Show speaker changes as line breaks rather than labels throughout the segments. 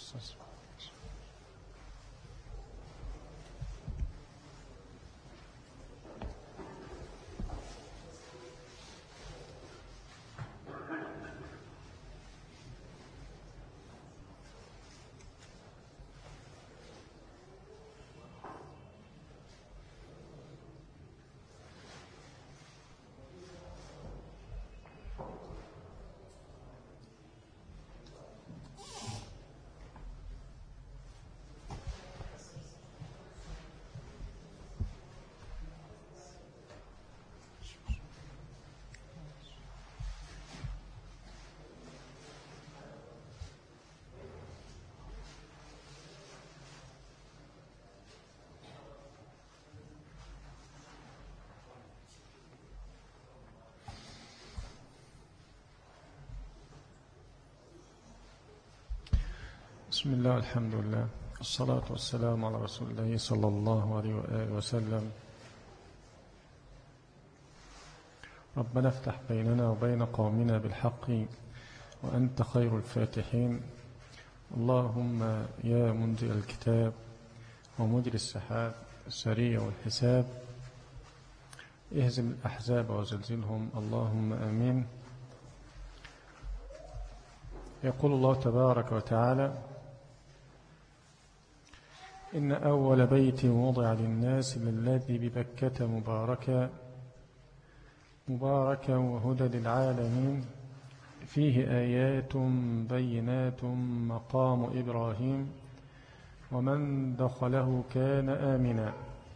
بسم الله الحمد لله الصلاة والسلام على رسول الله صلى الله عليه وآله وسلم. ربنا افتح بيننا وبين قومنا بالحق وأنت خير الفاتحين. اللهم يا منزل الكتاب ومجري السحاب السريع والحساب اهزم الأحزاب وزلزلهم اللهم آمين. يقول الله تبارك وتعالى: إن أول بيت وضع للناس للذي ببكة مباركا وهدى للعالمين فيه آيات بينات مقام إبراهيم ومن دخله كان آمنا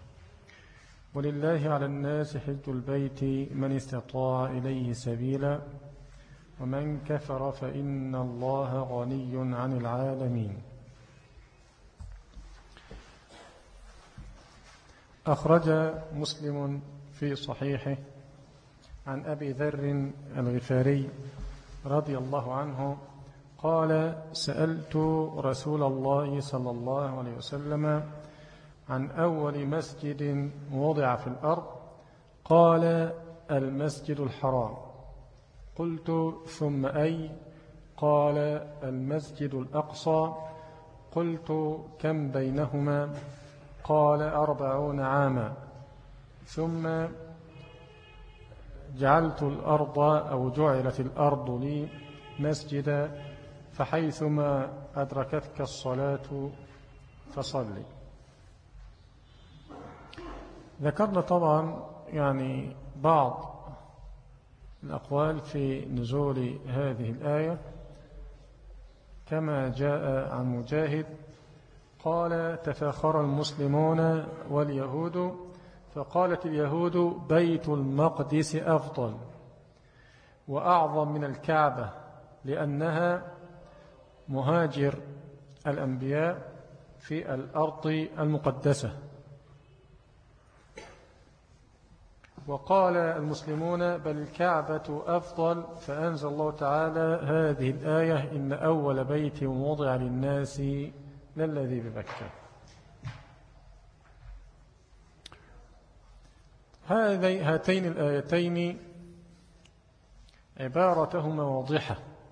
ولله على الناس حج البيت من استطاع إليه سبيلا ومن كفر فإن الله غني عن العالمين. أخرج مسلم في صحيحه عن أبي ذر الغفاري رضي الله عنه قال: سألت رسول الله صلى الله عليه وسلم عن أول مسجد وضع في الأرض، قال: المسجد الحرام. قلت: ثم أي؟ قال: المسجد الأقصى. قلت: كم بينهما؟ قال: 40 عاما. ثم جعلت الأرض أو جعلت الأرض لي مسجدا فحيثما أدركتك الصلاة فصلي. ذكرنا طبعا يعني بعض الأقوال في نزول هذه الآية كما جاء عن مجاهد قال: تفاخر المسلمون واليهود، فقالت اليهود: بيت المقدس أفضل وأعظم من الكعبة لأنها مهاجر الأنبياء في الأرض المقدسة. وقال المسلمون: بل الكعبة أفضل، فأنزل الله تعالى هذه الآية: إن أول بيت وضع للناس للذي ببكة. هاتين الآيتين عبارتهما واضحة،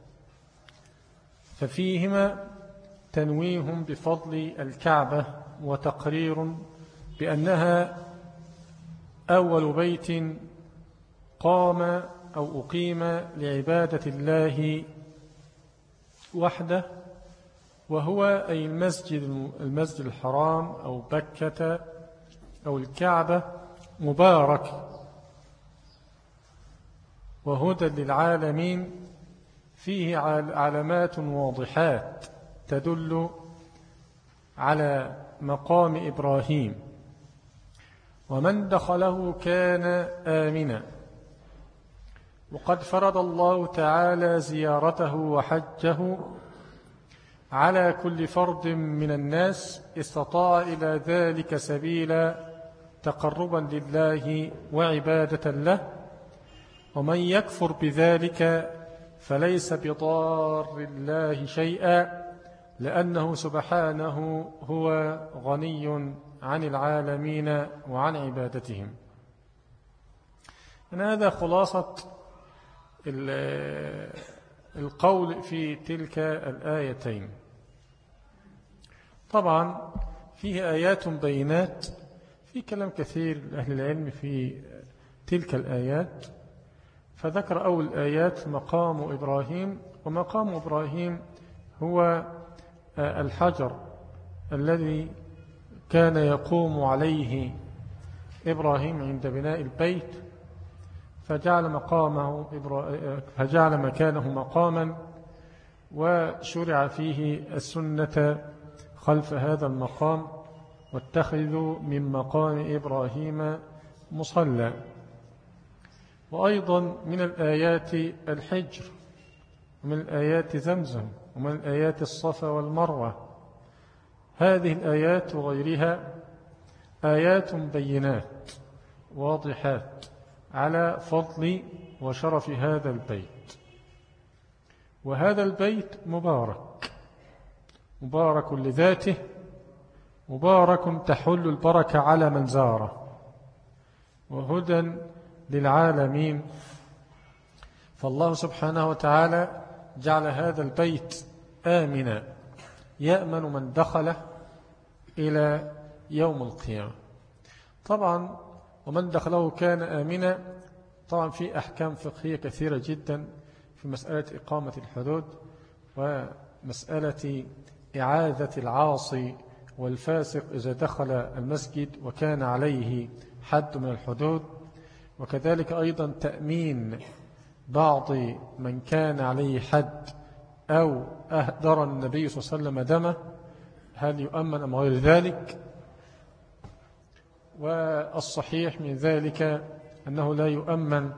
ففيهما تنويه بفضل الكعبة وتقرير بأنها أول بيت قام أو أقيم لعبادة الله وحده، وهو أي المسجد الحرام أو بكة أو الكعبة مبارك وهدى للعالمين فيه علامات واضحات تدل على مقام إبراهيم، ومن دخله كان آمنا. وقد فرض الله تعالى زيارته وحجه على كل فرد من الناس استطاع إلى ذلك سبيلا تقربا لله وعبادة له، ومن يكفر بذلك فليس بضار الله شيئا لأنه سبحانه هو غني عن العالمين وعن عبادتهم. هذا خلاصة القول في تلك الآيتين. طبعا فيه آيات بينات، في كلام كثير لأهل العلم في تلك الآيات. فذكر أول آيات مقام إبراهيم، ومقام إبراهيم هو الحجر الذي كان يقوم عليه إبراهيم عند بناء البيت، فجعل مكانه مقاما، وشرع فيه السنة خلف هذا المقام، واتخذوا من مقام إبراهيم مصلى. وأيضا من الآيات الحجر، ومن الآيات زمزم، ومن الآيات الصفا والمروة. هذه الآيات وغيرها آيات بينات واضحات على فضل وشرف هذا البيت. وهذا البيت مبارك لذاته، مبارك تحل البركة على من زاره، وهدى للعالمين. فالله سبحانه وتعالى جعل هذا البيت آمنا يأمن من دخله إلى يوم القيامة. طبعا ومن دخله كان آمنا، طبعا في أحكام فقهية كثيرة جدا في مسألة إقامة الحدود، ومسألة إعادة العاصي والفاسق إذا دخل المسجد وكان عليه حد من الحدود، وكذلك أيضا تأمين بعض من كان عليه حد أو أهدر النبي صلى الله عليه وسلم دمه، هل يؤمن أم غير ذلك؟ والصحيح من ذلك أنه لا يؤمن،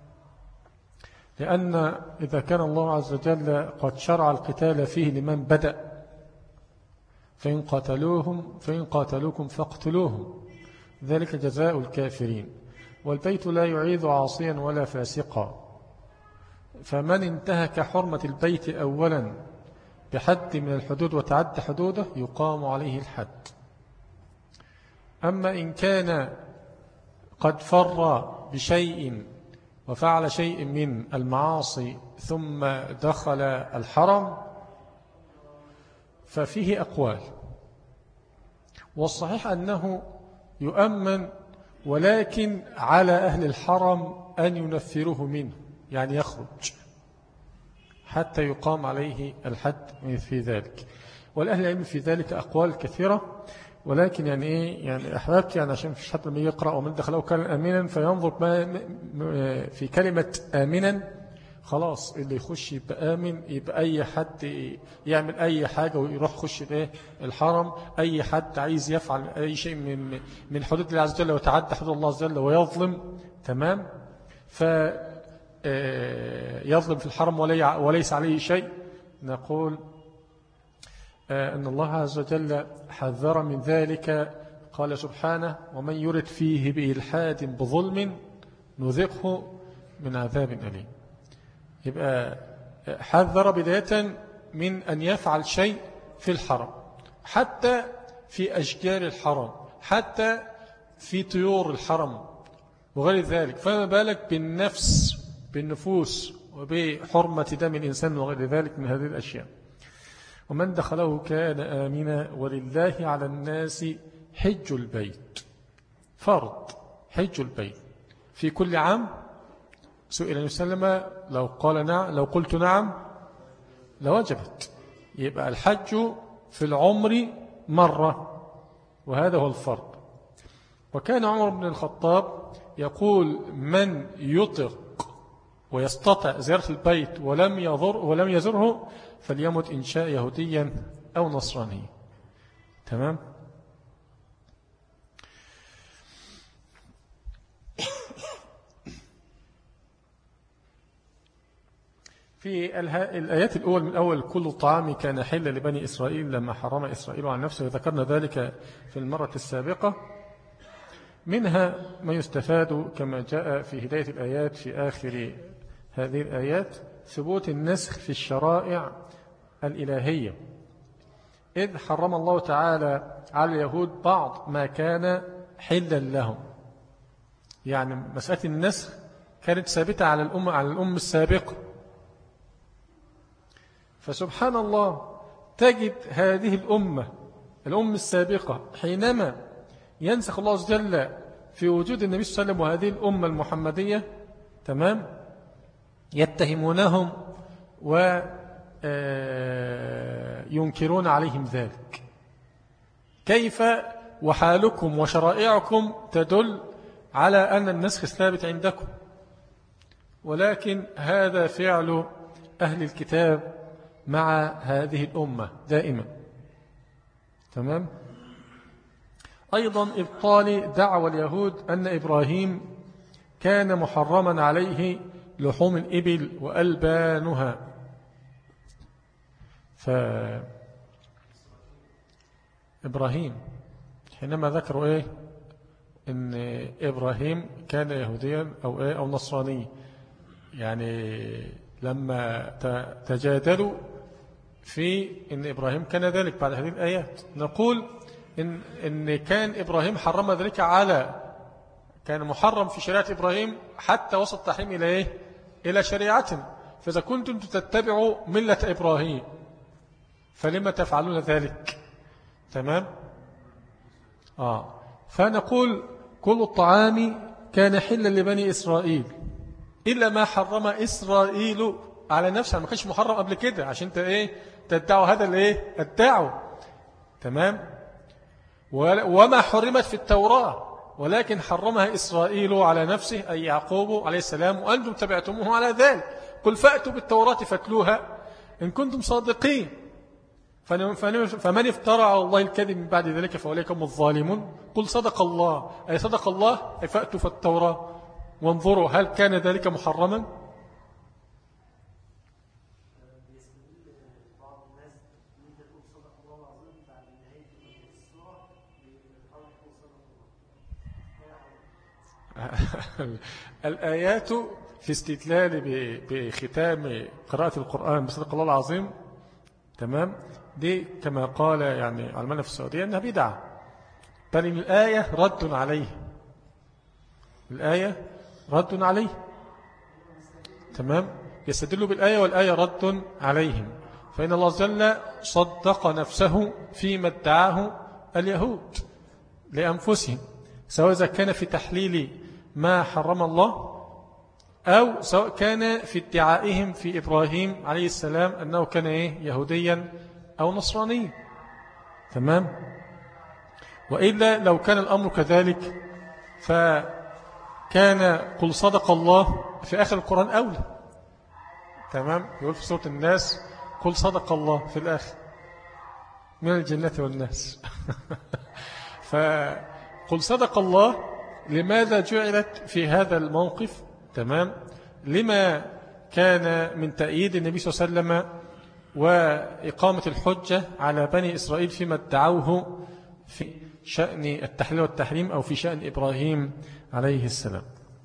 لأن إذا كان الله عز وجل قد شرع القتال فيه لمن بدأ، فإن قاتلوكم فاقتلوهم، ذلك جزاء الكافرين. والبيت لا يعيذ عاصيا ولا فاسقا، فمن انتهك حرمة البيت أولا بحد من الحدود وتعدى حدوده يقام عليه الحد. أما إن كان قد فر بشيء وفعل شيء من المعاصي ثم دخل الحرم ففيه أقوال، والصحيح أنه يؤمن، ولكن على أهل الحرم أن ينفروه منه، يعني يخرج حتى يقام عليه الحد في ذلك. والأهل العلم في ذلك أقوال كثيرة، ولكن يعني إيه، يعني أحبابك يعني عشان في حد ما يقرأ ومن دخله كان آمنا فينظر في كلمة آمنا، خلاص اللي يخش يبقى آمن، يبقى أي حد يعمل أي حاجة ويروح يخش الحرم، أي حد عايز يفعل أي شيء من حدود الله عز وجل ويتعدى حدود الله عز وجل ويظلم، تمام، يظلم في الحرم وليس عليه شيء، نقول أن الله عز وجل حذر من ذلك. قال سبحانه: ومن يرد فيه بإلحاد بظلم نذقه من عذاب أليم. يبقى حذر بداية من أن يفعل شيء في الحرم، حتى في أشجار الحرم، حتى في طيور الحرم وغير ذلك، فما بالك بالنفوس وبحرمة دم الإنسان وغير ذلك من هذه الأشياء. ومن دخله كان آمنا ولله على الناس حج البيت، فرض حج البيت في كل عام. سئل يسلم لو قلت نعم لوجبت، يبقى الحج في العمر مرة، وهذا هو الفرض. وكان عمر بن الخطاب يقول: من يطق ويستطع زيارة البيت ولم يزره فليمت إن شاء يهوديا أو نصرانيا. تمام. في الآيات الأول من أول: كل الطعام كان حلا لبني إسرائيل لما حرم إسرائيل عن نفسه، وذكرنا ذلك في المرة السابقة. منها ما يستفاد كما جاء في هداية الآيات في آخر هذه الآيات ثبوت النسخ في الشرائع الإلهية، إذ حرم الله تعالى على اليهود بعض ما كان حلا لهم. يعني مسألة النسخ كانت ثابتة على الأمة السابقة، فسبحان الله تجد هذه الأمة الأمم السابقة حينما ينسخ الله عز وجل في وجود النبي صلى الله عليه وسلم وهذه الأمة المحمدية، تمام، يتهمونهم وينكرون عليهم ذلك. كيف وحالكم وشرائعكم تدل على أن النسخ ثابت عندكم؟ ولكن هذا فعل أهل الكتاب مع هذه الأمة دائما، تمام. أيضا إبطال دعوى اليهود أن إبراهيم كان محرما عليه لحوم الإبل وألبانها. فإبراهيم حينما ذكروا إيه إن إبراهيم كان يهوديا أو إيه أو نصراني، يعني لما تجادلوا في إن إبراهيم كان ذلك بعد هذه الآيات، نقول إن كان إبراهيم حرم ذلك كان محرم في شريعة إبراهيم حتى وصل التحريم إلى إيه؟ إلى شريعتنا. فإذا كنتم تتبعوا ملة إبراهيم فلما تفعلون ذلك؟ تمام. فنقول كل الطعام كان حلا لبني إسرائيل إلا ما حرم إسرائيل على نفسه، ما كانش محرم قبل كده عشان تدعوا هذا الدعوة، تمام. وما حرمت في التوراة ولكن حرمها إسرائيل على نفسه أي يعقوب عليه السلام، وأنتم تبعتموه على ذلك. قل فأتوا بالتوراة فاتلوها إن كنتم صادقين. فمن افترى على الله الكذب من بعد ذلك فأولئك هم الظالمون. قل صدق الله أي صدق الله أي فأتوا في التوراة وانظروا هل كان ذلك محرما. الآيات في استدلال بختام قراءة القرآن بصدق الله العظيم، تمام، دي كما قال يعني علماء في السعودية أنها بدعة، بل الآية رد عليه، الآية رد عليه، تمام. يستدل بالآية والآية رد عليهم، فإن الله جل صدق نفسه فيما ادعاه اليهود لأنفسهم، سواء إذا كان في تحليل ما حرم الله أو سواء كان في ادعائهم في إبراهيم عليه السلام أنه كان يهوديا أو نصرانيا، تمام. وإلا لو كان الأمر كذلك فكان قل صدق الله في آخر القرآن أولى، تمام. يقول في سورة الناس قل صدق الله في الآخر من الجنة والناس. فقل صدق الله لماذا جعلت في هذا الموقف؟ تمام، لما كان من تأييد النبي صلى الله عليه وسلم وإقامة الحجة على بني إسرائيل فيما ادعوه في شأن التحليل والتحريم أو في شأن إبراهيم عليه السلام.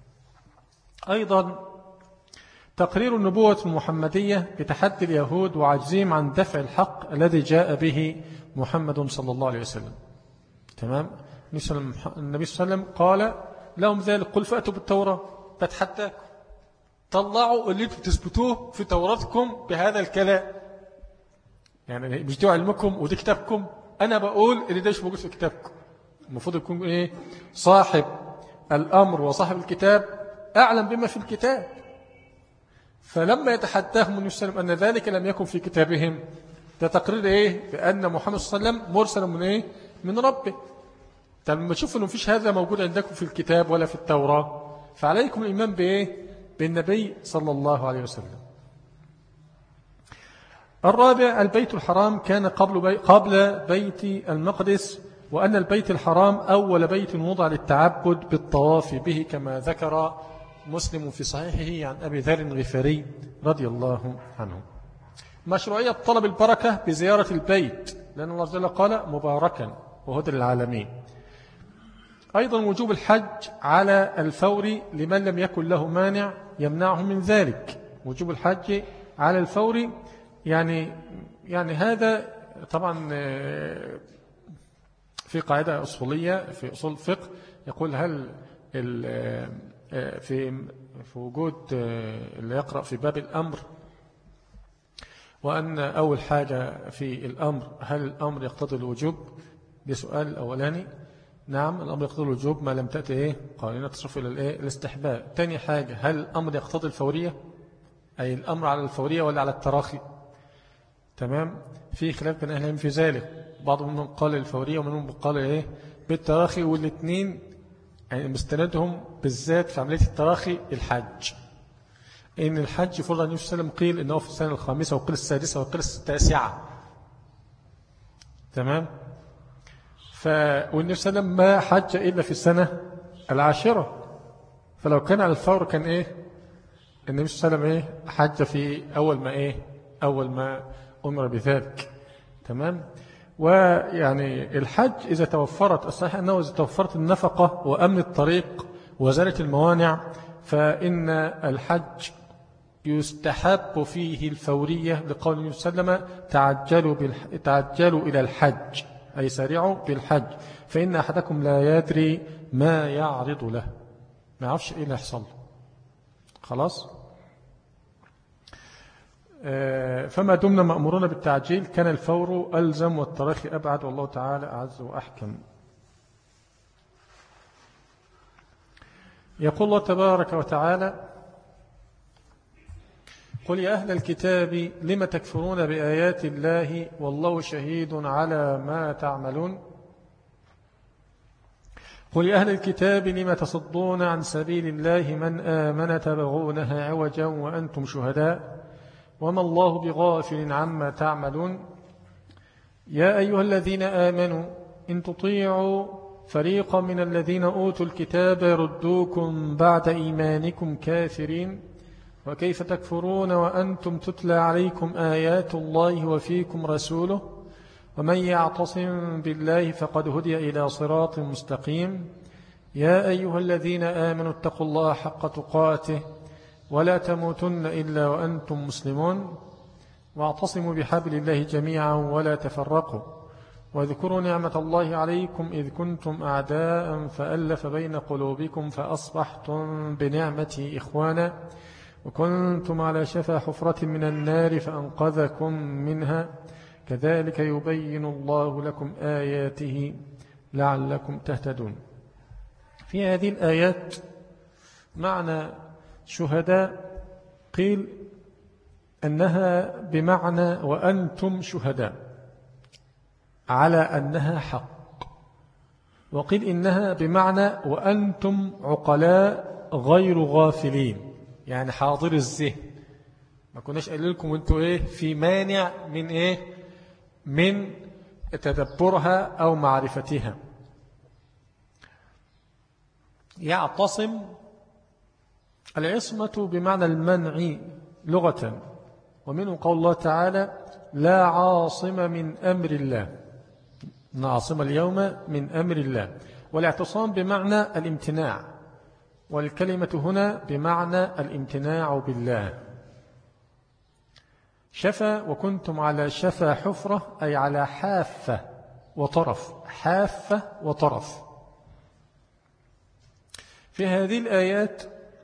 أيضا تقرير النبوة المحمدية بتحدي اليهود وعجزهم عن دفع الحق الذي جاء به محمد صلى الله عليه وسلم، تمام. النبي صلى الله عليه وسلم قال لهم ذلك قل فأتوا بالتوراة، بتحداكم طلعوا اللي تثبتوه في توراتكم بهذا الكلام، يعني مش دي علمكم ودي كتابكم، أنا بقول اللي ده مش موجود في كتابكم. المفروض يكون صاحب الأمر وصاحب الكتاب أعلم بما في الكتاب. فلما يتحداهم النبي صلى الله عليه وسلم أن ذلك لم يكن في كتابهم، ده تقرير بأن محمد صلى الله عليه وسلم مرسل من ربه. طب لما تشوفوا أنه مفيش هذا موجود عندكم في الكتاب ولا في التوراة، فعليكم الإيمان بالنبي صلى الله عليه وسلم. الرابع البيت الحرام كان قبل بيت المقدس، وأن البيت الحرام أول بيت وضع للتعبد بالطواف به، كما ذكر مسلم في صحيحه عن أبي ذر الغفاري رضي الله عنه. مشروعية طلب البركة بزيارة البيت، لأن الله جل قال مباركا وهدى للعالمين. أيضا وجوب الحج على الفور لمن لم يكن له مانع يمنعه من ذلك. وجوب الحج على الفور يعني هذا طبعا في قاعدة أصولية في أصول الفقه يقول هل في وجود اللي يقرأ في باب الأمر، وأن أول حاجة في الأمر هل الأمر يقتضي الوجوب، ده سؤال الأولاني. نعم الأمر يقتضي الوجوب ما لم تأتي إيه قرينة تصرف إلى الإيه الاستحباب. تاني حاجة، هل الأمر يقتضي الفورية، أي الأمر على الفورية ولا على التراخي؟ تمام، في خلاف بين أهل العلم في ذلك، بعض منهم قال الفورية ومنهم قال إيه بالتراخي، والاثنين يعني مستندهم بالذات في عملية التراخي الحج. إن الحج فرض النبي صلى الله عليه وسلم قيل إنه في السنة الخامسة وقيل السادسة وقيل التاسعة. تمام، والنبي صلى الله عليه وسلم ما حج إلا في السنة العاشرة، فلو كان على الفور كان إيه النبي صلى الله عليه وسلم إيه حج في أول ما أمر بذلك. تمام، ويعني الحج إذا توفرت، الصحيح أنه إذا توفرت النفقة وأمن الطريق وزالت الموانع فإن الحج يستحب فيه الفورية، لقول النبي صلى الله عليه وسلم تعجلوا إلى الحج، أي سارعوا بالحج، فإن أحدكم لا يدري ما يعرض له، ما يعرفش إيه اللي يحصل. خلاص، فما دمنا مأمورون بالتعجيل كان الفور ألزم والتراخي أبعد، والله تعالى أعز وأحكم. يقول الله تبارك وتعالى: قل يا أهل الكتاب لم تكفرون بآيات الله والله شهيد على ما تعملون. قل يا أهل الكتاب لم تصدون عن سبيل الله من آمن تبغونها عوجا وأنتم شهداء وما الله بغافل عما تعملون. يا أيها الذين آمنوا إن تطيعوا فريقا من الذين أوتوا الكتاب يردوكم بعد إيمانكم كافرين وكيف تكفرون وأنتم تتلى عليكم آيات الله وفيكم رسوله ومن يعتصم بالله فقد هدي إلى صراط مستقيم. يا أيها الذين آمنوا اتقوا الله حق تقاته ولا تموتن إلا وأنتم مسلمون واعتصموا بحبل الله جميعا ولا تفرقوا واذكروا نعمة الله عليكم إذ كنتم أعداء فألف بين قلوبكم فأصبحتم بنعمته إخوانا وكنتم على شفا حفرة من النار فأنقذكم منها كذلك يبين الله لكم آياته لعلكم تهتدون. في هذه الآيات معنى شهداء قيل أنها بمعنى وأنتم شهداء على أنها حق، وقيل إنها بمعنى وأنتم عقلاء غير غافلين، يعني حاضر الذهن، ما كناش قايل لكم وانتوا في مانع من تدبرها أو معرفتها. يعتصم العصمة بمعنى المنع لغة، ومنه قول الله تعالى لا عاصم من أمر الله، نعصم اليوم من أمر الله. والاعتصام بمعنى الامتناع، والكلمة هنا بمعنى الامتناع بالله. شفا وكنتم على شفا حفرة أي على حافة وطرف، حافة وطرف. في هذه الآيات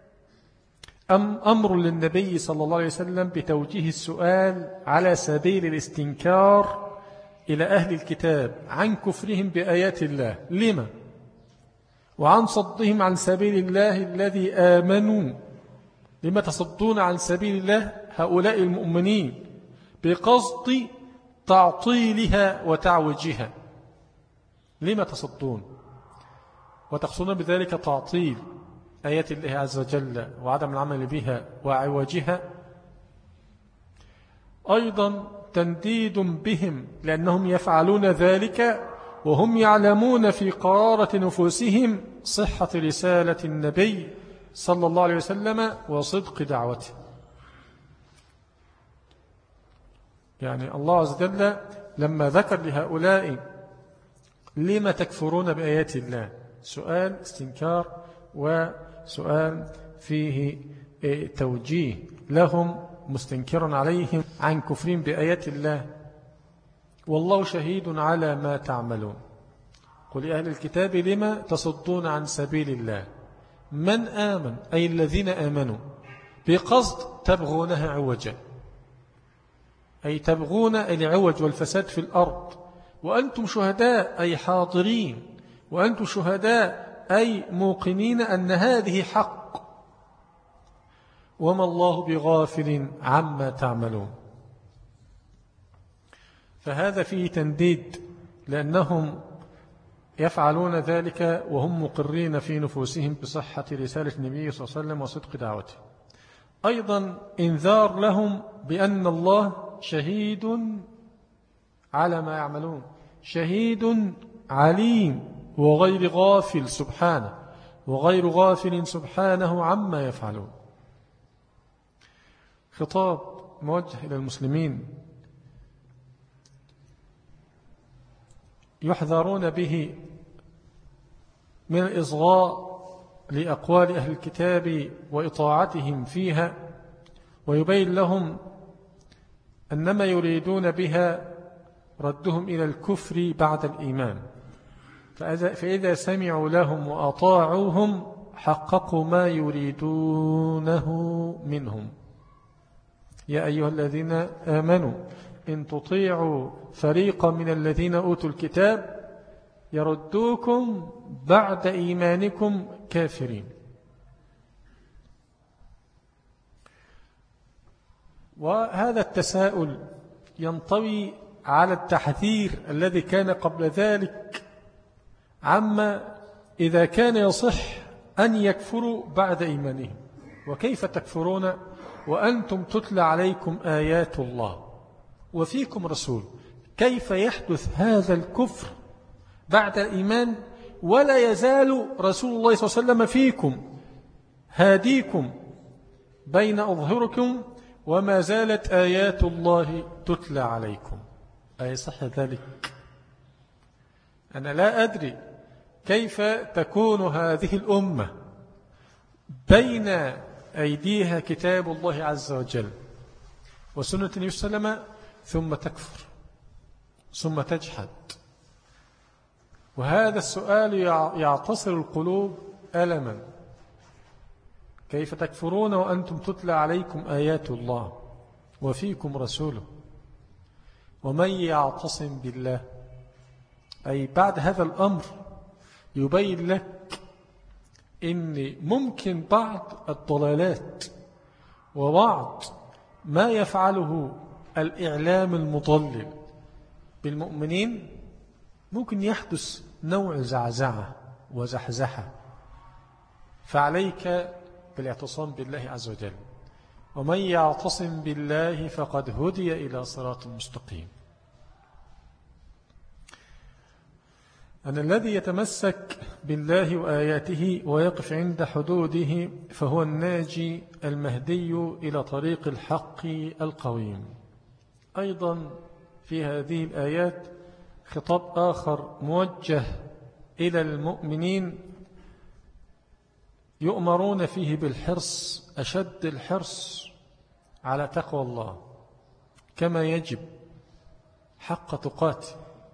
أمر للنبي صلى الله عليه وسلم بتوجيه السؤال على سبيل الاستنكار إلى أهل الكتاب عن كفرهم بآيات الله لما، وعن صدهم عن سبيل الله الذي آمنوا. لما تصدون عن سبيل الله هؤلاء المؤمنين بقصد تعطيلها وتعوجها؟ لما تصدون وتقصدون بذلك تعطيل آيات الله عز وجل وعدم العمل بها وعوجها؟ أيضا تنديد بهم لأنهم يفعلون ذلك وهم يعلمون في قرارة نفوسهم صحة رسالة النبي صلى الله عليه وسلم وصدق دعوته. يعني الله عز وجل لما ذكر لهؤلاء لما تكفرون بآيات الله، سؤال استنكار وسؤال فيه توجيه لهم مستنكرا عليهم عن كفرهم بآيات الله. والله شهيد على ما تعملون. قل يا أهل الكتاب لما تصدون عن سبيل الله من آمن، أي الذين آمنوا بقصد تبغونها عوجا، أي تبغون العوج والفساد في الأرض وأنتم شهداء أي حاضرين، وأنتم شهداء أي موقنين أن هذه حق، وما الله بغافل عما تعملون. فهذا فيه تنديد، لأنهم يفعلون ذلك وهم مقرين في نفوسهم بصحة رسالة النبي صلى الله عليه وسلم وصدق دعوته. أيضا إنذار لهم بأن الله شهيد على ما يعملون، شهيد عليم وغير غافل سبحانه، وغير غافل سبحانه عما يفعلون. خطاب موجه إلى المسلمين يحذرون به من الإصغاء لأقوال أهل الكتاب وإطاعتهم فيها، ويبين لهم أنما يريدون بها ردهم إلى الكفر بعد الإيمان. فإذا سمعوا لهم وأطاعوهم حققوا ما يريدونه منهم. يا أيها الذين آمنوا إن تطيعوا فريقا من الذين أوتوا الكتاب يردوكم بعد إيمانكم كافرين. وهذا التساؤل ينطوي على التحذير الذي كان قبل ذلك عما إذا كان يصح أن يكفروا بعد إيمانهم. وكيف تكفرون وأنتم تتلى عليكم آيات الله وفيكم رسول؟ كيف يحدث هذا الكفر بعد الإيمان ولا يزال رسول الله صلى الله عليه وسلم فيكم هاديكم بين أظهركم وما زالت آيات الله تتلى عليكم؟ أي صح ذلك؟ أنا لا أدري كيف تكون هذه الأمة بين أيديها كتاب الله عز وجل وسنة النبي صلى الله عليه وسلم ثم تكفر ثم تجحد. وهذا السؤال يعتصر القلوب ألما. كيف تكفرون وأنتم تتلى عليكم آيات الله وفيكم رسوله؟ ومن يعتصم بالله، أي بعد هذا الأمر يبين لك إن ممكن بعض الضلالات وبعض ما يفعله الإعلام المضلل بالمؤمنين ممكن يحدث نوع زعزعة وزحزحة. فعليك بالاعتصام بالله عز وجل. ومن يعتصم بالله فقد هدي إلى صراط مستقيم. أن الذي يتمسك بالله وآياته ويقف عند حدوده فهو الناجي المهدي إلى طريق الحق القويم. أيضا في هذه الآيات خطاب آخر موجه إلى المؤمنين يؤمرون فيه بالحرص، أشد الحرص على تقوى الله كما يجب حق تقاته،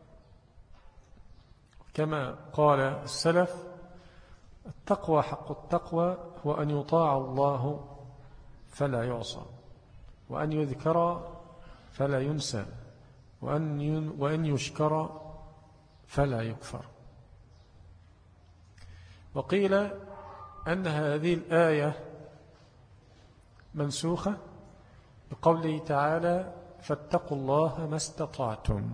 كما قال السلف: التقوى حق التقوى هو أن يطاع الله فلا يعصى، وأن يذكر فلا ينسى، وأن يشكر فلا يكفر. وقيل أن هذه الآية منسوخة بقوله تعالى: فاتقوا الله ما استطعتم،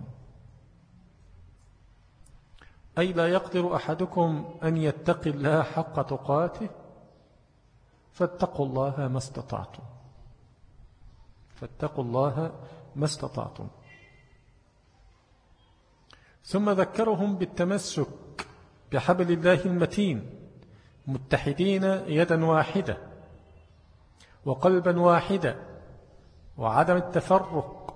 أي لا يقدر أحدكم أن يتقي الله حق تقاته، فاتقوا الله ما استطعتم، فاتقوا الله ما استطعتم. ثم ذكرهم بالتمسك بحبل الله المتين متحدين يدا واحدة وقلبا واحدا وعدم التفرق،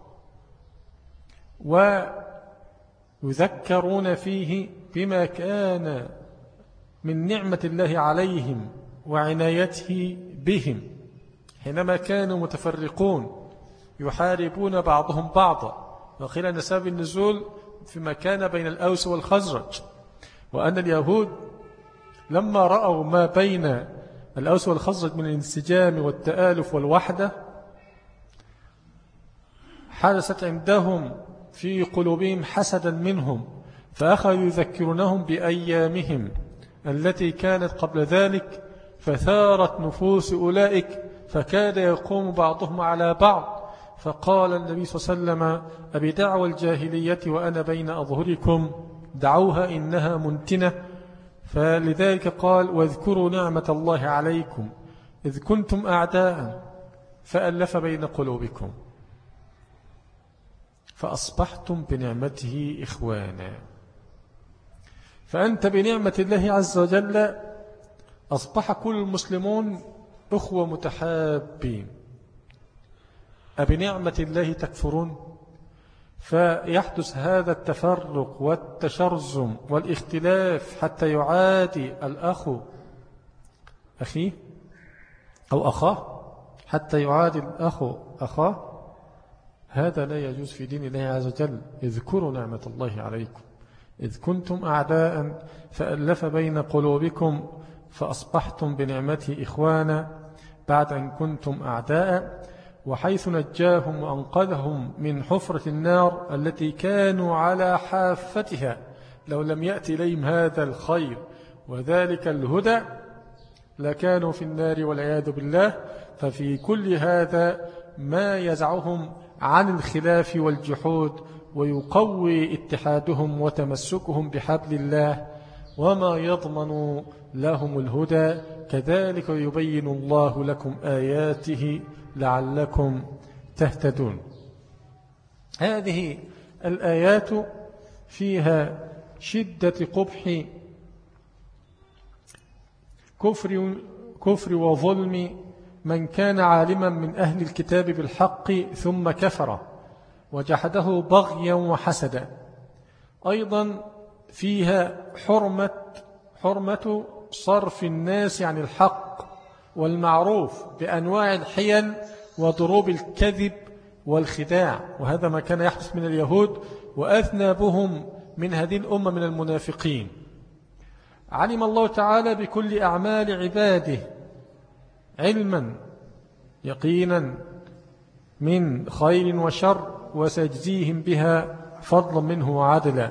ويذكرون فيه بما كان من نعمة الله عليهم وعنايته بهم حينما كانوا متفرقون يحاربون بعضهم بعضا. وقيل أن سبب النزول فيما كان بين الأوس والخزرج، وأن اليهود لما رأوا ما بين الأوس والخزرج من الانسجام والتآلف والوحدة حدثت عندهم في قلوبهم حسدا منهم، فأخذوا يذكرونهم بأيامهم التي كانت قبل ذلك، فثارت نفوس أولئك فكاد يقوم بعضهم على بعض. فقال النبي صلى الله عليه وسلم: أبي دعوى الجاهلية وأنا بين أظهركم، دعوها إنها منتنة. فلذلك قال: واذكروا نعمة الله عليكم إذ كنتم أعداء فألف بين قلوبكم فأصبحتم بنعمته إخوانا. فأنت بنعمة الله عز وجل أصبح كل المسلمون أخوة متحابين. أبنعمة الله تكفرون؟ فيحدث هذا التفرق والتشرذم والاختلاف حتى يعادي الأخ أخيه أو أخاه، حتى يعادي الأخ أخاه. هذا لا يجوز في دين الله عز وجل. اذكروا نعمة الله عليكم إذ كنتم أعداء فألف بين قلوبكم فأصبحتم بنعمته إخوانا بعد أن كنتم أعداء. وحيث نجاهم وأنقذهم من حفرة النار التي كانوا على حافتها لو لم يأتي إليهم هذا الخير وذلك الهدى لكانوا في النار والعياذ بالله. ففي كل هذا ما يزعهم عن الخلاف والجحود ويقوي اتحادهم وتمسكهم بحبل الله وما يضمن لهم الهدى. كذلك يبين الله لكم آياته لعلكم تهتدون. هذه الآيات فيها شدة قبح كفر وظلم من كان عالما من أهل الكتاب بالحق ثم كفر وجحده بغيا وحسدا. أيضا فيها حرمة صرف الناس عن الحق والمعروف بأنواع الحيل وضروب الكذب والخداع، وهذا ما كان يحدث من اليهود وأذنابهم من هذه الأمة من المنافقين. علم الله تعالى بكل أعمال عباده علما يقينا من خير وشر وسيجزيهم بها فضلا منه وعدلا.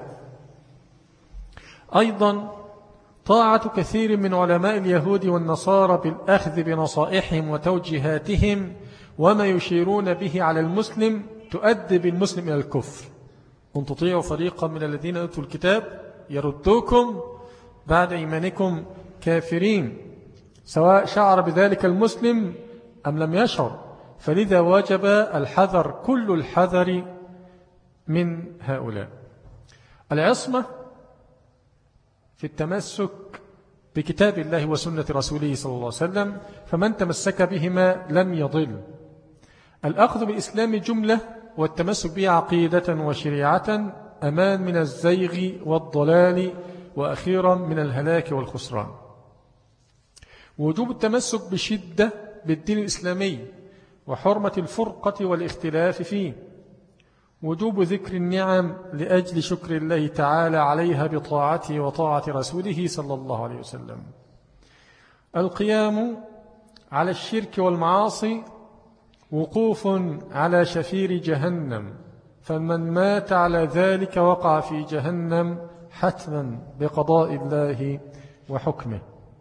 أيضا طاعة كثير من علماء اليهود والنصارى بالأخذ بنصائحهم وتوجيهاتهم وما يشيرون به على المسلم تؤدي بالمسلم إلى الكفر. أن تطيعوا فريقا من الذين أوتوا الكتاب يردوكم بعد إيمانكم كافرين، سواء شعر بذلك المسلم أم لم يشعر. فلذا وجب الحذر، كل الحذر من هؤلاء. العصمة في التمسك بكتاب الله وسنة رسوله صلى الله عليه وسلم، فمن تمسك بهما لم يضل. الأخذ بالإسلام جملة والتمسك به عقيدة وشريعة أمان من الزيغ والضلال وأخيرا من الهلاك والخسران. وجوب التمسك بشدة بالدين الإسلامي وحرمة الفرقة والاختلاف فيه. وجوب ذكر النعم لأجل شكر الله تعالى عليها بطاعته وطاعة رسوله صلى الله عليه وسلم. القيام على الشرك والمعاصي وقوف على شفير جهنم، فمن مات على ذلك وقع في جهنم حتما بقضاء الله وحكمه.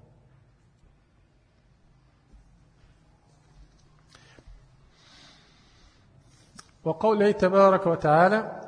وقوله تبارك وتعالى: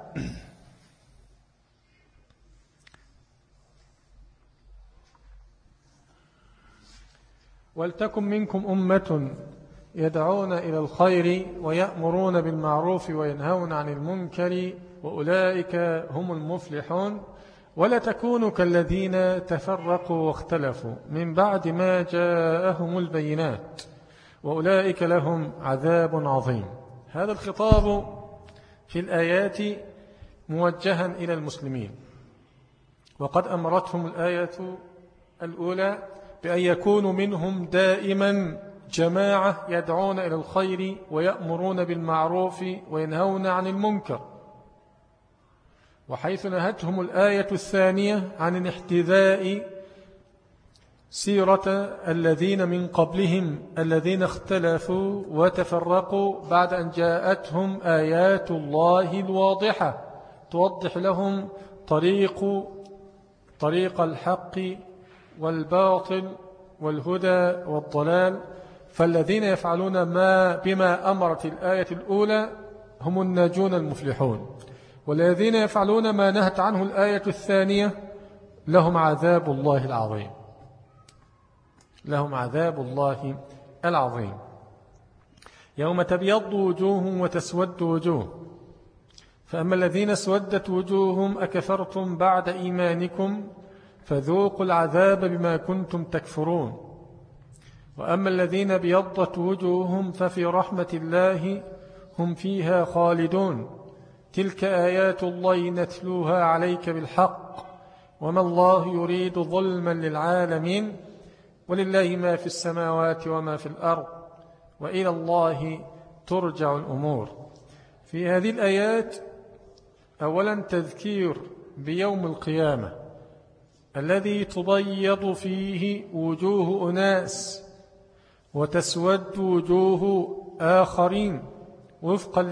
ولتكن منكم أمة يدعون إلى الخير ويأمرون بالمعروف وينهون عن المنكر وأولئك هم المفلحون ولا تكونوا كالذين تفرقوا واختلفوا من بعد ما جاءهم البينات وأولئك لهم عذاب عظيم. هذا الخطاب في الآيات موجها إلى المسلمين، وقد أمرتهم الآية الأولى بأن يكونوا منهم دائما جماعة يدعون إلى الخير ويأمرون بالمعروف وينهون عن المنكر، وحيث نهتهم الآية الثانية عن الاحتذاء سيرة الذين من قبلهم الذين اختلفوا وتفرقوا بعد أن جاءتهم آيات الله الواضحة توضح لهم طريق الحق والباطل والهدى والضلال. فالذين يفعلون بما أمرت الآية الأولى هم الناجون المفلحون، والذين يفعلون ما نهت عنه الآية الثانية لهم عذاب الله العظيم. لهم عذاب الله العظيم. يوم تبيض وجوه وتسود وجوه، فأما الذين اسودت وجوههم أكفرتم بعد إيمانكم فذوقوا العذاب بما كنتم تكفرون. وأما الذين بيضت وجوههم ففي رحمة الله هم فيها خالدون. تلك آيات الله نتلوها عليك بالحق وما الله يريد ظلما للعالمين ولله ما في السماوات وما في الأرض وإلى الله ترجع الأمور. في هذه الآيات أولا تذكير بيوم القيامة الذي تبيض فيه وجوه أناس وتسود وجوه آخرين وفقا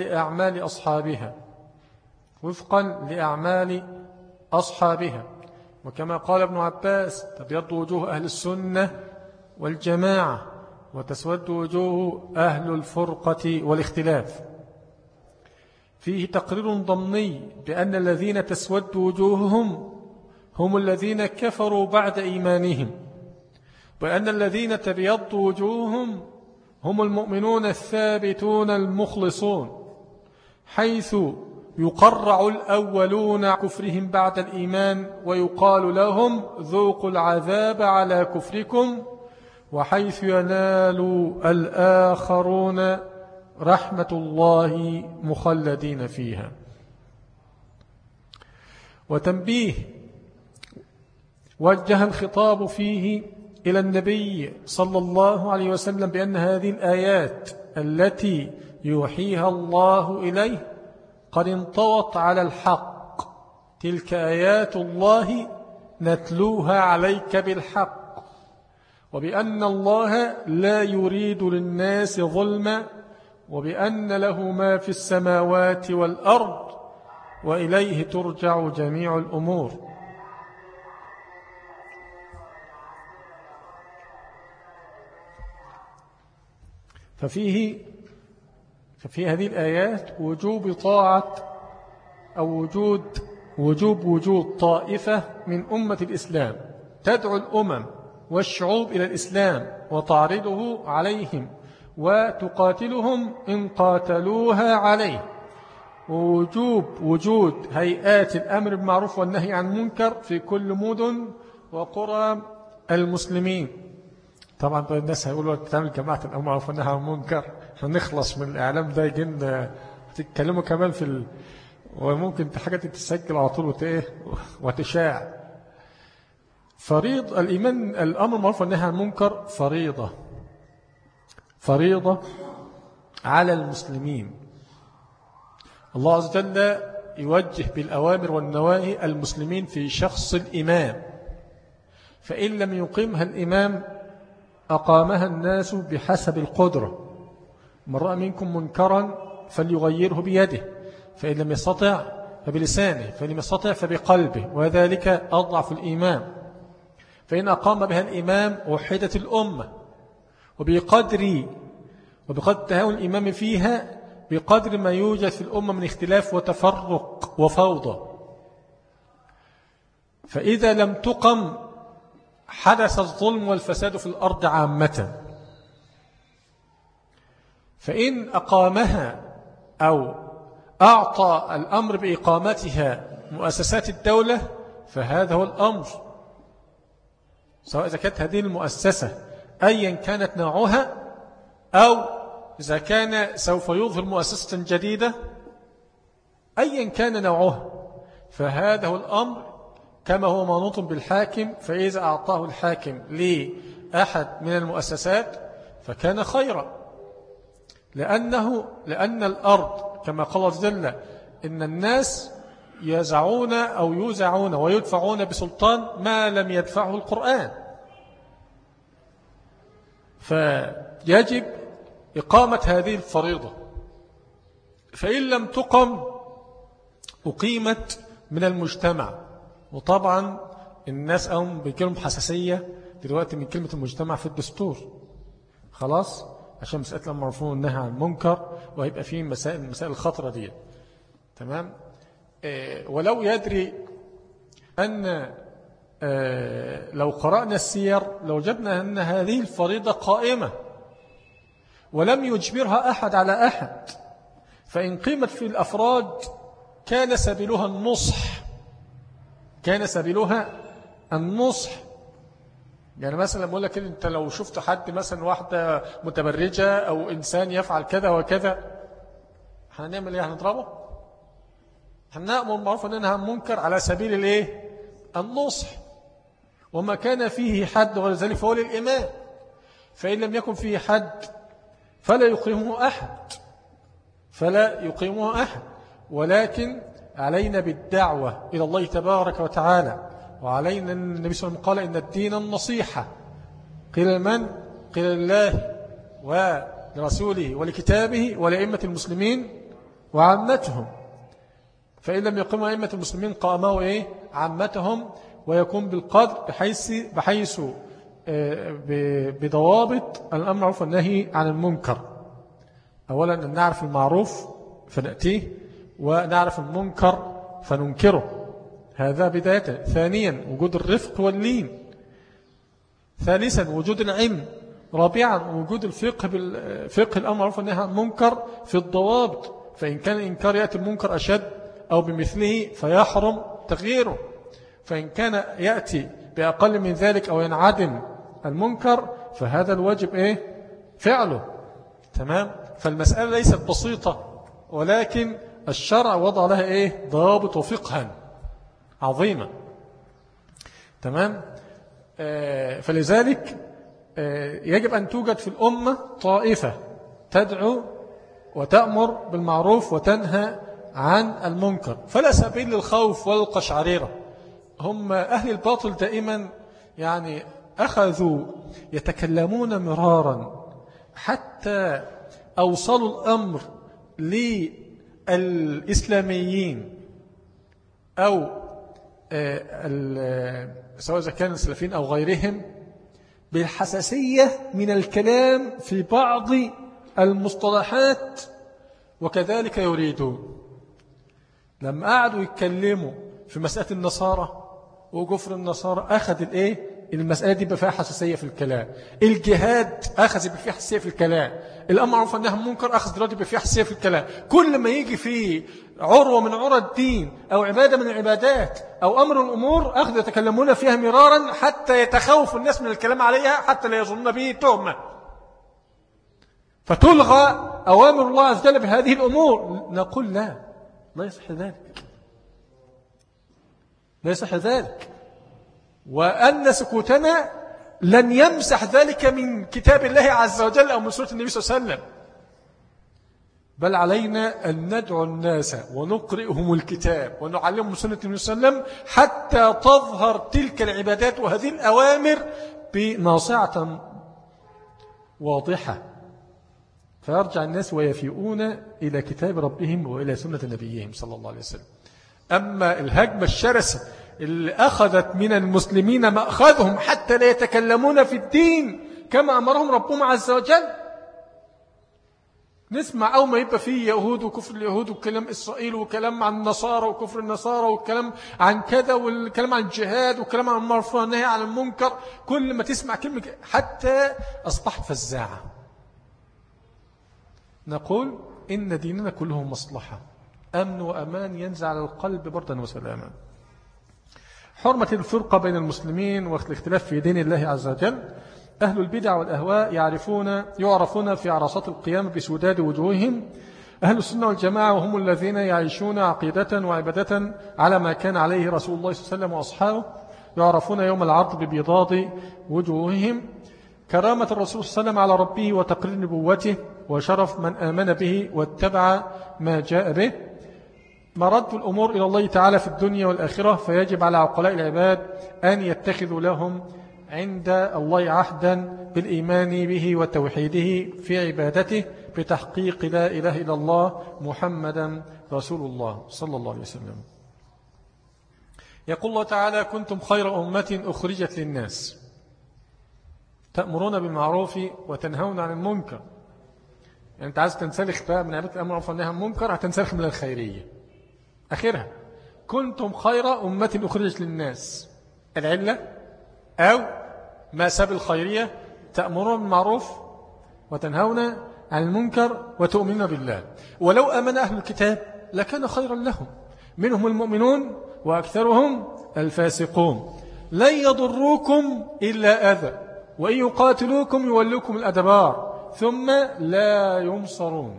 لأعمال أصحابها. وكما قال ابن عباس تبيض وجوه أهل السنة والجماعة وتسود وجوه أهل الفرقة والاختلاف. فيه تقرير ضمني بأن الذين تسود وجوههم هم الذين كفروا بعد إيمانهم، وأن الذين تبيض وجوههم هم المؤمنون الثابتون المخلصون، حيث يقرع الأولون كفرهم بعد الإيمان ويقال لهم ذوقوا العذاب على كفركم، وحيث ينال الآخرون رحمة الله مخلدين فيها. وتنبيه وجه الخطاب فيه إلى النبي صلى الله عليه وسلم بأن هذه الآيات التي يوحيها الله إليه قد انطوت على الحق. تلك آيات الله نتلوها عليك بالحق، وبأن الله لا يريد للناس ظلما، وبأن له ما في السماوات والأرض وإليه ترجع جميع الأمور. ففي هذه الآيات وجوب طاعة أو وجود طائفة من أمة الإسلام تدعو الأمم والشعوب إلى الإسلام وتعرضه عليهم وتقاتلهم إن قاتلوها عليه، ووجود هيئات الأمر بالمعروف والنهي عن المنكر في كل مدن وقرى المسلمين. طبعا الناس هيقولوا تعمل جماعة الأمر بالمعروف والنهي عن المنكر هنخلص من الإعلام ده، يجينا تتكلموا كمان وممكن حاجة تتسجل على طول وتشاع. الإيمان الأمر بالمعروف والنهي عن المنكر فريضة على المسلمين. الله عز وجل يوجه بالأوامر والنواهي المسلمين في شخص الإمام، فإن لم يقيمها الإمام أقامها الناس بحسب القدرة. من رأى منكم منكرا فليغيره بيده، فإن لم يستطع فبلسانه، فإن لم يستطع فبقلبه، وذلك أضعف الإيمان. فإن أقام بها الإمام وحدت الأمة، وبقدر تهاون الإمام فيها بقدر ما يوجد في الأمة من اختلاف وتفرق وفوضى. فإذا لم تقم حدث الظلم والفساد في الأرض عامة. فإن أقامها أو أعطى الأمر بإقامتها مؤسسات الدولة فهذا هو الأمر، سواء إذا كانت هذه المؤسسة أيا كانت نوعها، أو إذا كان سوف يظهر مؤسسة جديدة أيا كان نوعها، فهذا هو الأمر كما هو منوط بالحاكم. فإذا أعطاه الحاكم لأحد من المؤسسات فكان خيرا، لأن الأرض كما قال الله جل إن الناس يزعون أو يوزعون ويدفعون بسلطان ما لم يدفعه القرآن، فيجب إقامة هذه الفريضة. فإن لم تقم أقيمت من المجتمع. وطبعا الناس بيجيلهم حساسية دلوقتي من كلمة المجتمع في الدستور، خلاص، عشان مسألة الأمر بالمعروف والنهي عن المنكر، وهيبقى فيه مسائل الخطرة دي. تمام. ولو يدري أن لو قرأنا السير لو وجدنا أن هذه الفريضة قائمة ولم يجبرها أحد على أحد، فإن قيمت في الأفراد كان سبيلها النصح. يعني مثلا بقول لك أنت لو شفت حد مثلا واحدة متبرجة أو إنسان يفعل كذا وكذا، هنعمل إيه؟ هنضربه؟ هنأمر بالمعروف وننهى عن المنكر على سبيل الإيه؟ النصح. وما كان فيه حد غير ذلك فهو للإمام، فإن لم يكن فيه حد فلا يقيمه أحد، ولكن علينا بالدعوة إلى الله تبارك وتعالى. وعلينا النبي صلى الله عليه وسلم قال إن الدين النصيحة. قيل من؟ قيل الله ولرسوله ولكتابه ولأئمة المسلمين وعامتهم. فإن لم يقيموا أئمة المسلمين قاموا عامتهم، ويكون بالقدر بحيث بضوابط الأمر بالمعروف والنهي عن المنكر. أولا أن نعرف المعروف فنأتيه، ونعرف المنكر فننكره، هذا بداية. ثانيا وجود الرفق واللين. ثالثا وجود العلم. رابعا وجود الفقه بالفقه الأمر بالمعروف والنهي عن المنكر في الضوابط، فإن كان الإنكار يأتي المنكر أشد أو بمثله فيحرم تغييره، فإن كان يأتي بأقل من ذلك أو ينعدم المنكر فهذا الواجب فعله. تمام. فالمسألة ليست بسيطة، ولكن الشرع وضع لها ضابط وفقها عظيمة. تمام. فلذلك يجب أن توجد في الأمة طائفة تدعو وتأمر بالمعروف وتنهى عن المنكر، فلا سبيل للخوف ولا القشعريرة. هم أهل الباطل دائما يعني أخذوا يتكلمون مرارا حتى أوصلوا الأمر للإسلاميين أو سواء إذا كانوا السلفيين أو غيرهم بالحساسية من الكلام في بعض المصطلحات، وكذلك يريدون. لما قعدوا يتكلموا في مسألة النصارى وكفر النصارى أخذ المسألة دي بفيها حساسية في الكلام. الجهاد أخذ بفيها حساسية في الكلام. الأمر معروف والنهي عن المنكر أخذ دلوقتي بفيها حساسية في الكلام. كل ما يجي فيه عروة من عروة الدين أو عبادة من العبادات أو أمر الأمور أخذ يتكلمون فيها مرارا حتى يتخوف الناس من الكلام عليها، حتى لا يظنون به تهمة، فتلغى أوامر الله عز وجل بهذه الأمور. نقول لا يصح ذلك، وأن سكوتنا لن يمسح ذلك من كتاب الله عز وجل أو من سورة النبي صلى الله عليه وسلم، بل علينا أن ندعو الناس ونقرئهم الكتاب ونعلمهم سنة النبي صلى الله عليه وسلم حتى تظهر تلك العبادات وهذه الأوامر بناصعة واضحة، فيرجع الناس ويفيئون إلى كتاب ربهم وإلى سنة نبيهم صلى الله عليه وسلم. أما الهجمة الشرسة اللي أخذت من المسلمين مأخذهم حتى لا يتكلمون في الدين كما أمرهم ربهم عز وجل، نسمع أو ما يبقى فيه يهود وكفر اليهود وكلام إسرائيل وكلام عن النصارى وكفر النصارى والكلام عن كذا والكلام عن الجهاد والكلام عن المعروف والنهي عن المنكر، كل ما تسمع كلمة حتى أصبحت فزاعة. نقول إن ديننا كله مصلحة، أمن وأمان ينزع على القلب بردا وسلاما. حرمة الفرقة بين المسلمين والاختلاف في دين الله عز وجل. أهل البدع والأهواء يعرفون في عرصات القيامة بسوداد وجوههم. أهل السنة والجماعة وهم الذين يعيشون عقيدة وعبادة على ما كان عليه رسول الله صلى الله عليه وسلم وأصحابه، يعرفون يوم العرض ببيضاض وجوههم. كرامة الرسول صلى الله عليه وسلم على ربه وتقرير نبوته وشرف من آمن به واتبع ما جاء به. مرد الأمور إلى الله تعالى في الدنيا والآخرة، فيجب على عقلاء العباد أن يتخذوا لهم عند الله عهدا بالإيمان به وتوحيده في عبادته بتحقيق لا إله إلا الله محمدا رسول الله صلى الله عليه وسلم. يقول الله تعالى: كنتم خير أمة أخرجت للناس تأمرون بالمعروف وتنهون عن المنكر. يعني أنت عايز تنسلخ بقى من عبادة الأمر بالمعروف والنهي عن المنكر، هتنسلخ من الخيرية آخرها كنتم خير أمة أخرجت للناس. العلة أو ما سبب الخيرية: تأمرون بالمعروف وتنهون عن المنكر وتؤمنون بالله. ولو آمن أهل الكتاب لكان خيرا لهم، منهم المؤمنون وأكثرهم الفاسقون. لن يضروكم إلا أذى وإن يقاتلوكم يولوكم الأدبار ثم لا ينصرون.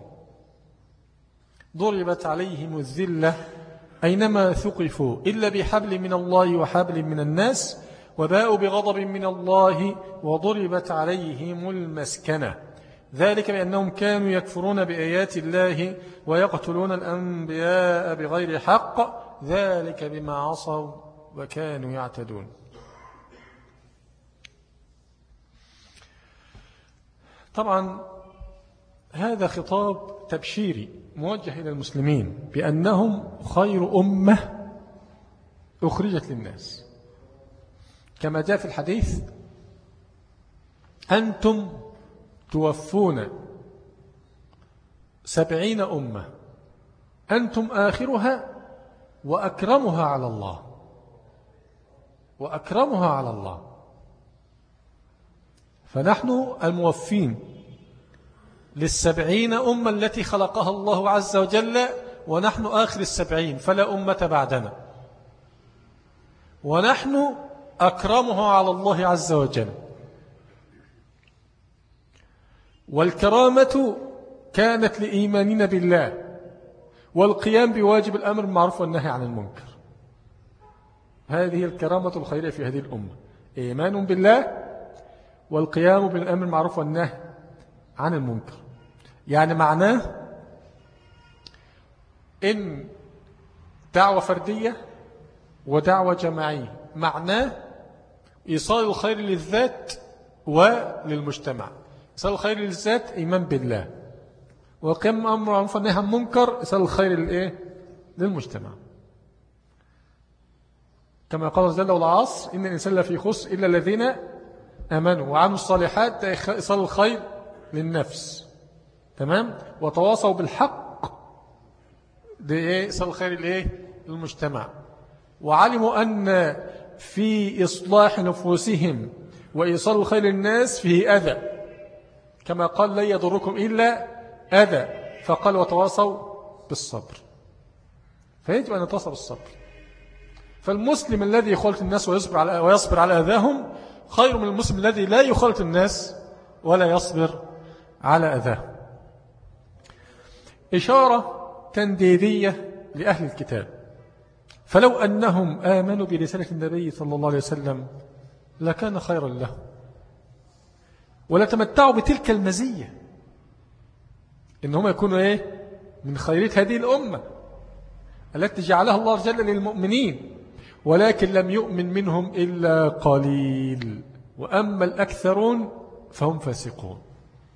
ضربت عليهم الذلة أينما ثقفوا إلا بحبل من الله وحبل من الناس وباءوا بغضب من الله وضربت عليهم المسكنة ذلك بأنهم كانوا يكفرون بآيات الله ويقتلون الأنبياء بغير حق ذلك بما عصوا وكانوا يعتدون. طبعا هذا خطاب تبشيري موجه إلى المسلمين بأنهم خير أمة أخرجت للناس، كما جاء في الحديث: أنتم توفون 70 أمة أنتم آخرها وأكرمها على الله، وأكرمها على الله. فنحن الموفين 70 أمة التي خلقها الله عز وجل، ونحن آخر 70 فلا أمة بعدنا، ونحن أكرمها على الله عز وجل. والكرامة كانت لإيماننا بالله والقيام بواجب الأمر بالمعروف والنهي عن المنكر. هذه الكرامة الخيرية في هذه الأمة: إيمان بالله والقيام بالأمر بالمعروف والنهي عن المنكر. يعني معناه إن دعوة فردية ودعوة جماعية، معناه إيصال الخير للذات وللمجتمع. إيصال الخير للذات إيمان بالله، وقيام الأمر بالمعروف والنهي عن المنكر إيصال الخير للمجتمع. كما قال جل وعلا: إن الإنسان لفي خسر إلا الذين آمنوا وعملوا الصالحات، إيصال الخير للنفس. تمام؟ وتواصوا بالحق، ده إيصال الخير للمجتمع. وعلموا أن في إصلاح نفوسهم وإيصال الخير للناس فيه أذى، كما قال: لا يضركم إلا أذى، فقال: وتواصوا بالصبر. فيجب أن نتواصى بالصبر. فالمسلم الذي يخالط الناس ويصبر على أذاهم خير من المسلم الذي لا يخالط الناس ولا يصبر على أذاهم. إشارة تنديدية لأهل الكتاب: فلو أنهم آمنوا برسالة النبي صلى الله عليه وسلم لكان خيرا لهم، ولتمتعوا بتلك المزية، إنهم يكونوا من خيرية هذه الأمة التي جعلها الله جل للمؤمنين، ولكن لم يؤمن منهم إلا قليل، وأما الأكثرون فهم فاسقون.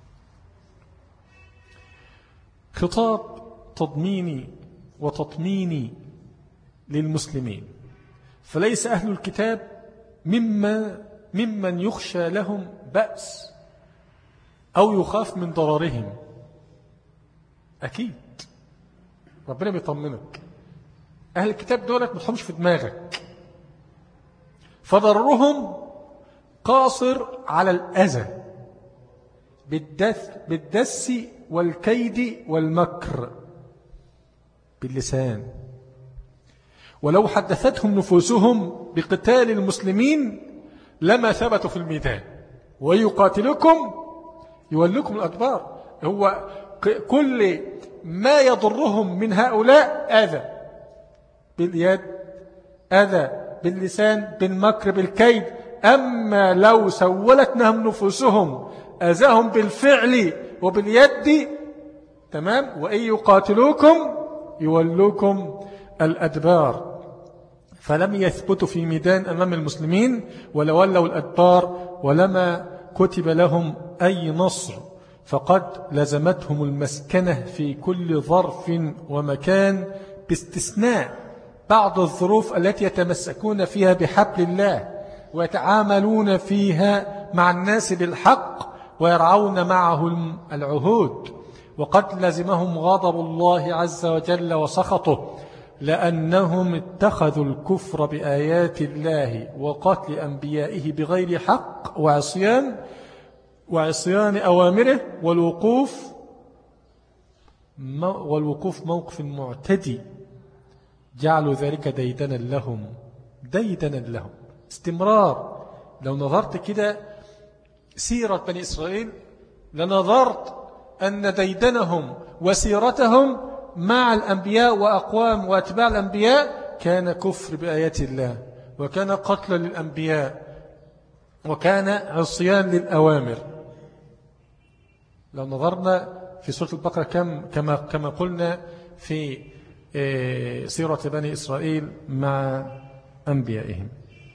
خطاب تضميني وتطميني للمسلمين، فليس أهل الكتاب ممن يخشى لهم بأس أو يخاف من ضررهم. أكيد ربنا بيطمنك، أهل الكتاب دولت ما تحمش في دماغك، فضرهم قاصر على الأذى بالدس والكيد والمكر باللسان. ولو حدثتهم نفوسهم بقتال المسلمين لما ثبتوا في الميدان، ويقاتلكم يولكم الأدبار. هو كل ما يضرهم من هؤلاء أذى باليد، أذى باللسان، بالمكر، بالكيد. أما لو سولتنهم نفوسهم أذاهم بالفعل وباليد، تمام، وإن يقاتلوكم يولوكم الأدبار. فلم يثبتوا في ميدان أمام المسلمين ولولوا الأدبار، ولما كتب لهم أي نصر. فقد لزمتهم المسكنة في كل ظرف ومكان باستثناء بعض الظروف التي يتمسكون فيها بحبل الله ويتعاملون فيها مع الناس بالحق ويرعون معهم العهود. وقد لزمهم غضب الله عز وجل وسخطه لأنهم اتخذوا الكفر بآيات الله وقتل أنبيائه بغير حق وعصيان أوامره والوقوف موقف معتدي، جعلوا ذلك ديدنا لهم استمرار. لو نظرت كده سيرة بني إسرائيل لنظرت أن ديدنهم وسيرتهم مع الأنبياء وأقوام وأتباع الأنبياء كان كفر بآيات الله، وكان قتل للأنبياء، وكان عصيان للأوامر. لو نظرنا في سورة البقرة كما قلنا في سيرة بني إسرائيل مع أنبيائهم.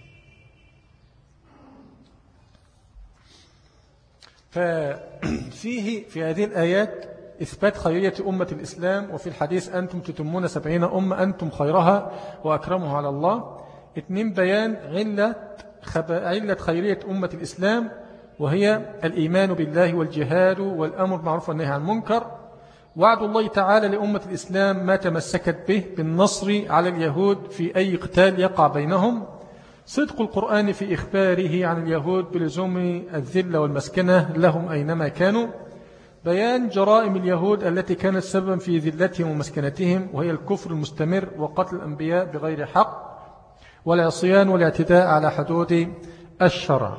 ففيه في هذه الآيات إثبات خيرية أمة الإسلام، وفي الحديث أنتم تتمون 70 أمة أنتم خيرها وأكرمها على الله. 2 بيان علة خيرية أمة الإسلام، وهي الإيمان بالله والجهاد والأمر بالمعروف والنهي عن المنكر. وعد الله تعالى لأمة الإسلام ما تمسكت به بالنصر على اليهود في أي قتال يقع بينهم. صدق القرآن في إخباره عن اليهود بلزوم الذل والمسكنة لهم أينما كانوا. بيان جرائم اليهود التي كانت سببا في ذلتهم ومسكنتهم، وهي الكفر المستمر وقتل الأنبياء بغير حق والعصيان والاعتداء على حدود الشرع.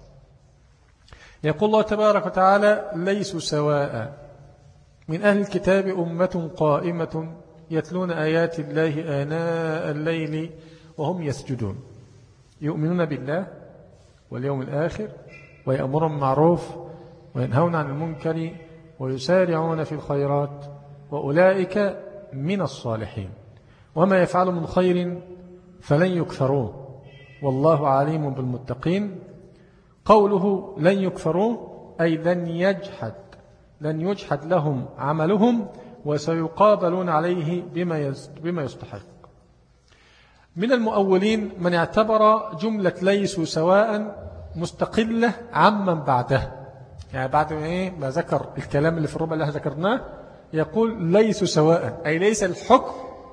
يقول الله تبارك وتعالى: ليسوا سواء من أهل الكتاب أمة قائمة يتلون آيات الله آناء الليل وهم يسجدون يؤمنون بالله واليوم الآخر ويأمرون بالمعروف وينهون عن المنكر ويسارعون في الخيرات وأولئك من الصالحين وما يفعل من خير فلن يكفروه والله عليم بالمتقين. قوله لن يكفروه أي لن يجحد لهم عملهم وسيقابلون عليه بما يستحق. من المؤولين من اعتبر جملة ليسوا سواء مستقلة عمن بعده، يعني بعد ما ذكر الكلام اللي في الربع اللي ذكرناه يقول ليسوا سواء أي ليس الحكم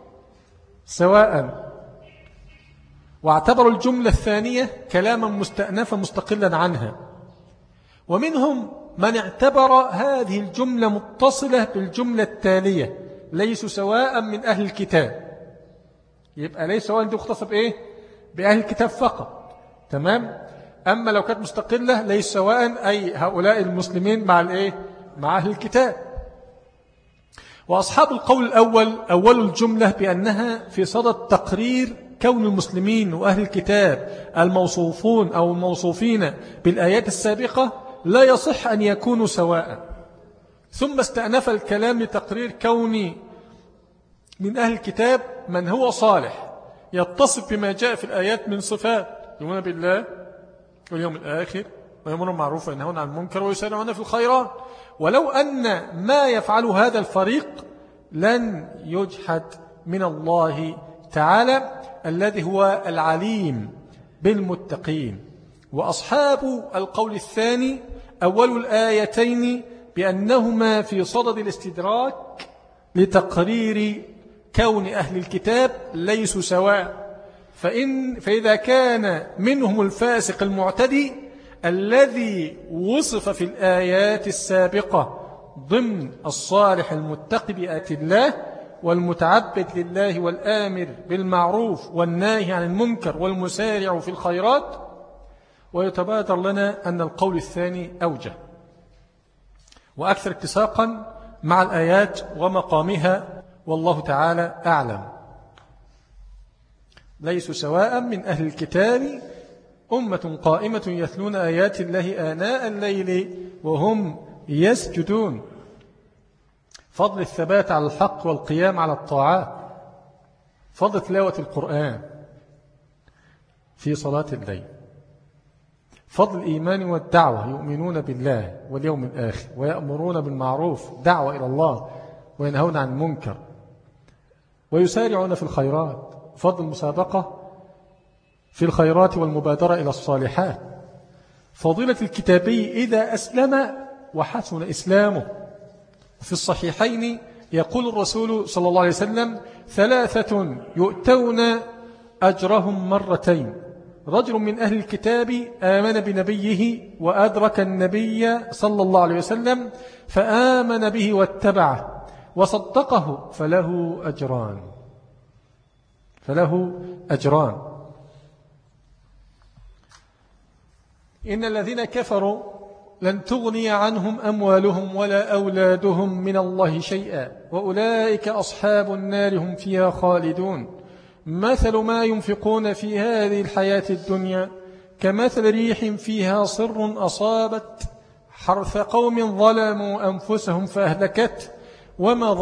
سواء، واعتبروا الجملة الثانية كلاما مستأنفا مستقلا عنها. ومنهم من اعتبر هذه الجملة متصلة بالجملة التالية ليسوا سواء من أهل الكتاب، يبقى ليس سواء دي مختصة بإيه؟ بأهل الكتاب فقط، تمام. أما لو كانت مستقلة ليس سواء أي هؤلاء المسلمين مع الإيه؟ مع أهل الكتاب. وأصحاب القول الأول أول الجملة بأنها في صدد تقرير كون المسلمين وأهل الكتاب الموصوفون أو الموصوفين بالآيات السابقة لا يصح أن يكونوا سواء، ثم استأنف الكلام لتقرير كون من أهل الكتاب من هو صالح يتصف بما جاء في الآيات من صفات يؤمنون بالله واليوم الآخر ويأمرون بالمعروف وينهون عن المنكر ويسارعون في الخيرات. ولو أن ما يفعل هذا الفريق لن يجحد من الله تعالى الذي هو العليم بالمتقين. وأصحاب القول الثاني أول الآيتين بأنهما في صدد الاستدراك لتقرير كون أهل الكتاب ليسوا سواء، فإذا كان منهم الفاسق المعتدي الذي وصف في الآيات السابقة ضمن الصالح المتقي بآيات الله والمتعبد لله والآمر بالمعروف والناهي عن المنكر والمسارع في الخيرات، ويتبادر لنا أن القول الثاني أوجه وأكثر اتساقا مع الآيات ومقامها، والله تعالى أعلم. ليسوا سواء من أهل الكتاب أمة قائمة يتلون آيات الله آناء الليل وهم يسجدون. فضل الثبات على الحق والقيام على الطاعات، فضل تلاوة القرآن في صلاة الليل، فضل الإيمان والدعوة، يؤمنون بالله واليوم الآخر ويأمرون بالمعروف، دعوة إلى الله، وينهون عن المنكر، ويسارعون في الخيرات، فضل المسابقة في الخيرات والمبادرة إلى الصالحات. فضيلة الكتابي إذا أسلم وحسن إسلامه. في الصحيحين يقول الرسول صلى الله عليه وسلم: 3 يؤتون أجرهم مرتين: رجل من أهل الكتاب آمن بنبيه وأدرك النبي صلى الله عليه وسلم فآمن به واتبعه وصدقه فله أجران. إن الذين كفروا لن تغني عنهم أموالهم ولا أولادهم من الله شيئا وأولئك أصحاب النار هم فيها خالدون. مثل ما ينفقون في هذه الحياة الدنيا كمثل ريح فيها صر أصابت حرث قوم ظلموا أنفسهم فأهلكت وما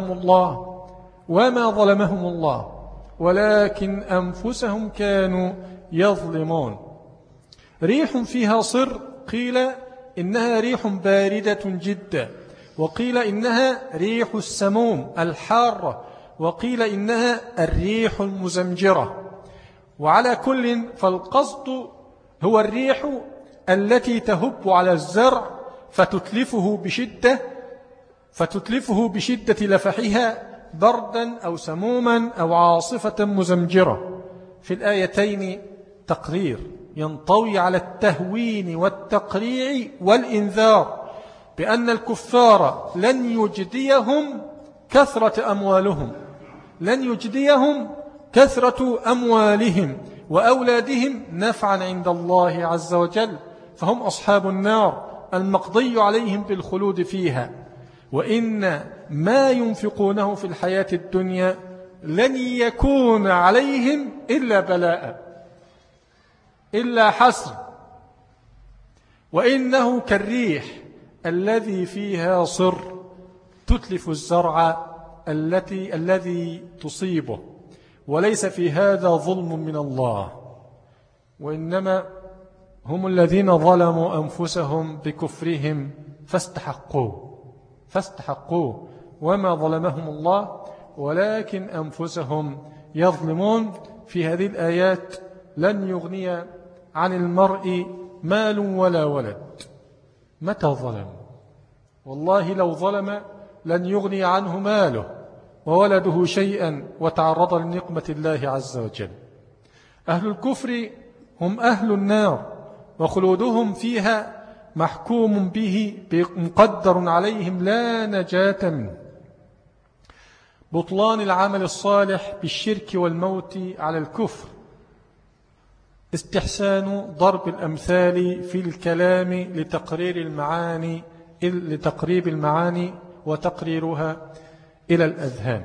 ظلمهم الله ولكن أنفسهم كانوا يظلمون. ريح فيها صر، قيل إنها ريح باردة جدا، وقيل إنها ريح السموم الحارة، وقيل إنها الريح المزمجرة. وعلى كل فالقصد هو الريح التي تهب على الزرع فتتلفه بشدة لفحها بردا أو سموما أو عاصفة مزمجرة. في الآيتين تقرير ينطوي على التهوين والتقريع والإنذار بأن الكفار لن يجديهم كثرة أموالهم وأولادهم نفعا عند الله عز وجل، فهم أصحاب النار المقضي عليهم بالخلود فيها. وإن ما ينفقونه في الحياة الدنيا لن يكون عليهم إلا بلاء، إلا حسر. وإنه كالريح الذي فيها صر تتلف الزرع الذي تصيبه، وليس في هذا ظلم من الله، وإنما هم الذين ظلموا أنفسهم بكفرهم فاستحقوه وما ظلمهم الله ولكن أنفسهم يظلمون. في هذه الآيات لن يغني عن المرء مال ولا ولد. متى ظلم؟ والله لو ظلم لن يغني عنه ماله وولده شيئا وتعرض لنقمة الله عز وجل. أهل الكفر هم أهل النار وخلودهم فيها محكوم به مقدر عليهم لا نجاة منه. بطلان العمل الصالح بالشرك والموت على الكفر. استحسان ضرب الأمثال في الكلام لتقريب المعاني وتقريرها إلى الأذهان.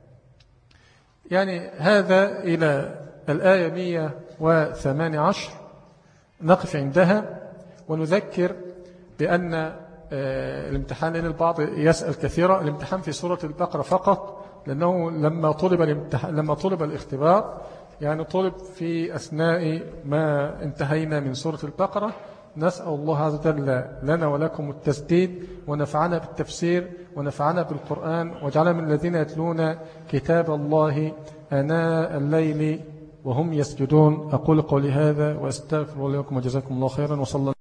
يعني هذا إلى الآية 118 نقف عندها، ونذكر بأن الامتحان، لأن البعض يسأل كثيرا، الامتحان في سورة البقرة فقط، لأنه لما طلب الاختبار يعني طلب في أثناء ما انتهينا من سورة البقرة. نسأل الله عز وجل لنا ولكم التسديد، ونفعنا بالتفسير، ونفعنا بالقرآن، وجعلنا من الذين يتلون كتاب الله آناء الليل وهم يسجدون. أقول قولي هذا وأستغفر الله لكم وجزاكم الله خيرا، وصلى